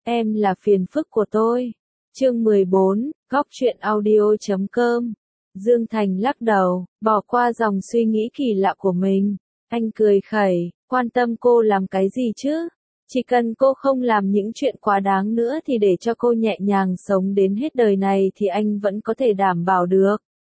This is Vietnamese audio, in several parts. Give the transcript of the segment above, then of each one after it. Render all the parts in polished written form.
Em là phiền phức của tôi. Chương 14, góc truyện audio.com. Dương Thành lắc đầu, bỏ qua dòng suy nghĩ kỳ lạ của mình. Anh cười khẩy, quan tâm cô làm cái gì chứ? Chỉ cần cô không làm những chuyện quá đáng nữa thì để cho cô nhẹ nhàng sống đến hết đời này thì anh vẫn có thể đảm bảo được.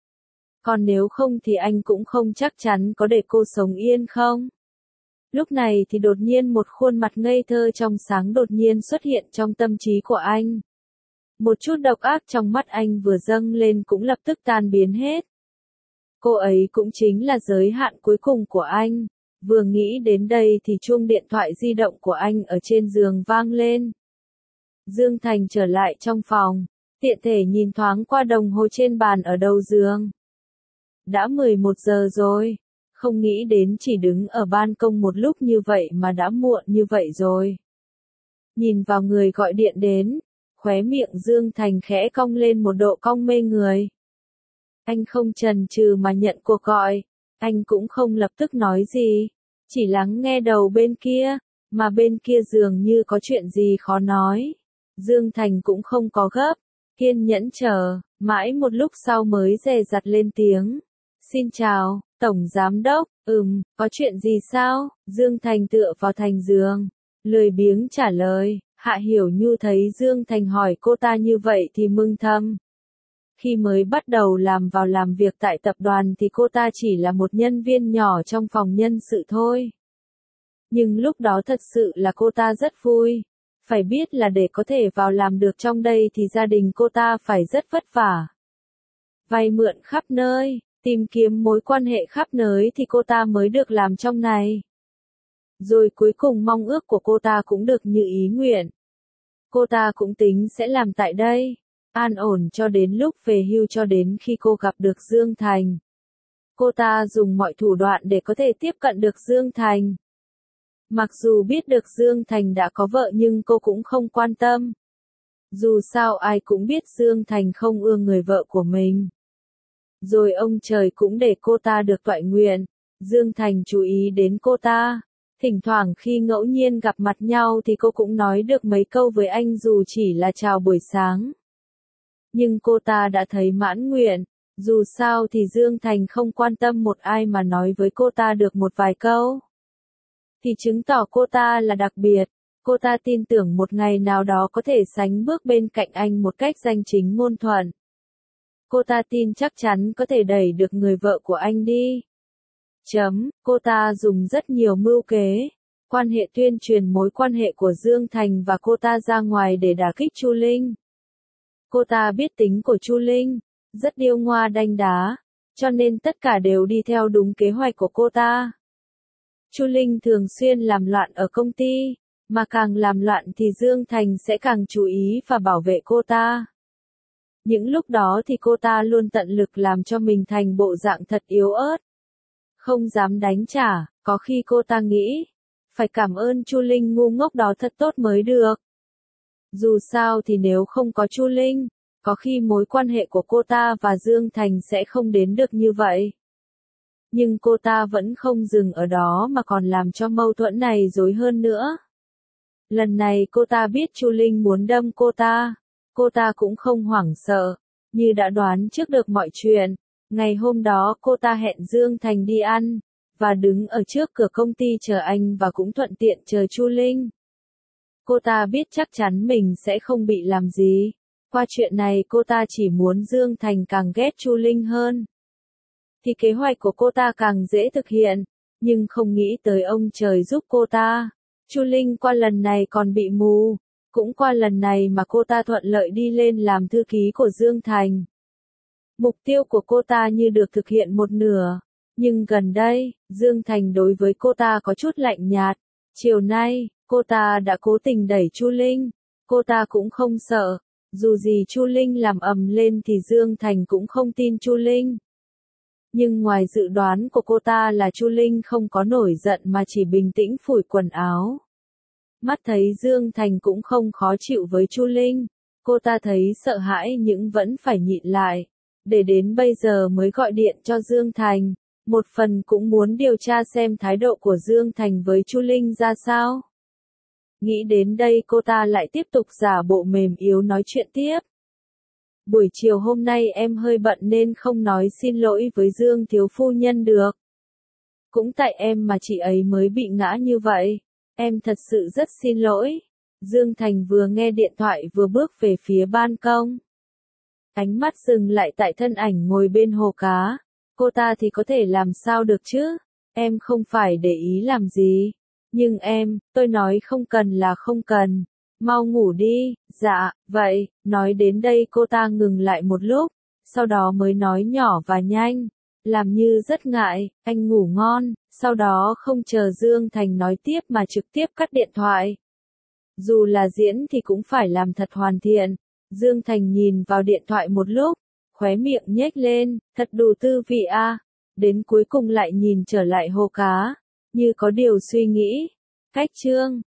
Còn nếu không thì anh cũng không chắc chắn có để cô sống yên không? Lúc này thì đột nhiên một khuôn mặt ngây thơ trong sáng đột nhiên xuất hiện trong tâm trí của anh. Một chút độc ác trong mắt anh vừa dâng lên cũng lập tức tan biến hết. Cô ấy cũng chính là giới hạn cuối cùng của anh. Vừa nghĩ đến đây thì chuông điện thoại di động của anh ở trên giường vang lên. Dương Thành trở lại trong phòng, tiện thể nhìn thoáng qua đồng hồ trên bàn ở đầu giường. Đã 11 giờ rồi, không nghĩ đến chỉ đứng ở ban công một lúc như vậy mà đã muộn như vậy rồi. Nhìn vào người gọi điện đến, khóe miệng Dương Thành khẽ cong lên một độ cong mê người. Anh không chần chừ mà nhận cuộc gọi, anh cũng không lập tức nói gì, chỉ lắng nghe đầu bên kia, mà bên kia dường như có chuyện gì khó nói. Dương Thành cũng không có gấp, kiên nhẫn chờ, mãi một lúc sau mới dè dặt lên tiếng. Xin chào, Tổng Giám Đốc, có chuyện gì sao? Dương Thành tựa vào thành giường, lười biếng trả lời. Hạ Hiểu Nhu thấy Dương Thành hỏi cô ta như vậy thì mừng thầm. Khi mới bắt đầu làm việc tại tập đoàn thì cô ta chỉ là một nhân viên nhỏ trong phòng nhân sự thôi. Nhưng lúc đó thật sự là cô ta rất vui. Phải biết là để có thể vào làm được trong đây thì gia đình cô ta phải rất vất vả. Vay mượn khắp nơi, tìm kiếm mối quan hệ khắp nơi thì cô ta mới được làm trong này. Rồi cuối cùng mong ước của cô ta cũng được như ý nguyện. Cô ta cũng tính sẽ làm tại đây, an ổn cho đến lúc về hưu cho đến khi cô gặp được Dương Thành. Cô ta dùng mọi thủ đoạn để có thể tiếp cận được Dương Thành. Mặc dù biết được Dương Thành đã có vợ nhưng cô cũng không quan tâm. Dù sao ai cũng biết Dương Thành không ưa người vợ của mình. Rồi ông trời cũng để cô ta được toại nguyện, Dương Thành chú ý đến cô ta. Thỉnh thoảng khi ngẫu nhiên gặp mặt nhau thì cô cũng nói được mấy câu với anh dù chỉ là chào buổi sáng. Nhưng cô ta đã thấy mãn nguyện, dù sao thì Dương Thành không quan tâm một ai mà nói với cô ta được một vài câu. Thì chứng tỏ cô ta là đặc biệt, cô ta tin tưởng một ngày nào đó có thể sánh bước bên cạnh anh một cách danh chính ngôn thuận. Cô ta tin chắc chắn có thể đẩy được người vợ của anh đi. Cô ta dùng rất nhiều mưu kế, quan hệ tuyên truyền mối quan hệ của Dương Thành và cô ta ra ngoài để đả kích Chu Linh. Cô ta biết tính của Chu Linh, rất điêu ngoa đanh đá, cho nên tất cả đều đi theo đúng kế hoạch của cô ta. Chu Linh thường xuyên làm loạn ở công ty, mà càng làm loạn thì Dương Thành sẽ càng chú ý và bảo vệ cô ta. Những lúc đó thì cô ta luôn tận lực làm cho mình thành bộ dạng thật yếu ớt. Không dám đánh trả, có khi cô ta nghĩ, phải cảm ơn Chu Linh ngu ngốc đó thật tốt mới được. Dù sao thì nếu không có Chu Linh, có khi mối quan hệ của cô ta và Dương Thành sẽ không đến được như vậy. Nhưng cô ta vẫn không dừng ở đó mà còn làm cho mâu thuẫn này rối hơn nữa. Lần này cô ta biết Chu Linh muốn đâm cô ta cũng không hoảng sợ, như đã đoán trước được mọi chuyện. Ngày hôm đó cô ta hẹn Dương Thành đi ăn, và đứng ở trước cửa công ty chờ anh và cũng thuận tiện chờ Chu Linh. Cô ta biết chắc chắn mình sẽ không bị làm gì. Qua chuyện này cô ta chỉ muốn Dương Thành càng ghét Chu Linh hơn. Thì kế hoạch của cô ta càng dễ thực hiện, nhưng không nghĩ tới ông trời giúp cô ta. Chu Linh qua lần này còn bị mù, cũng qua lần này mà cô ta thuận lợi đi lên làm thư ký của Dương Thành. Mục tiêu của cô ta như được thực hiện một nửa, nhưng gần đây, Dương Thành đối với cô ta có chút lạnh nhạt. Chiều nay, cô ta đã cố tình đẩy Chu Linh, cô ta cũng không sợ, dù gì Chu Linh làm ầm lên thì Dương Thành cũng không tin Chu Linh. Nhưng ngoài dự đoán của cô ta là Chu Linh không có nổi giận mà chỉ bình tĩnh phủi quần áo. Mắt thấy Dương Thành cũng không khó chịu với Chu Linh, cô ta thấy sợ hãi nhưng vẫn phải nhịn lại. Để đến bây giờ mới gọi điện cho Dương Thành, một phần cũng muốn điều tra xem thái độ của Dương Thành với Chu Linh ra sao. Nghĩ đến đây cô ta lại tiếp tục giả bộ mềm yếu nói chuyện tiếp. Buổi chiều hôm nay em hơi bận nên không nói xin lỗi với Dương thiếu phu nhân được. Cũng tại em mà chị ấy mới bị ngã như vậy. Em thật sự rất xin lỗi. Dương Thành vừa nghe điện thoại vừa bước về phía ban công. Ánh mắt dừng lại tại thân ảnh ngồi bên hồ cá. Cô ta thì có thể làm sao được chứ? Em không phải để ý làm gì. Nhưng tôi nói không cần là không cần. Mau ngủ đi. Dạ, vậy. Nói đến đây cô ta ngừng lại một lúc. Sau đó mới nói nhỏ và nhanh. Làm như rất ngại, anh ngủ ngon. Sau đó không chờ Dương Thành nói tiếp mà trực tiếp cắt điện thoại. Dù là diễn thì cũng phải làm thật hoàn thiện. Dương Thành nhìn vào điện thoại một lúc, khóe miệng nhếch lên, thật đủ tư vị a. Đến cuối cùng lại nhìn trở lại hồ cá, như có điều suy nghĩ. Cách chương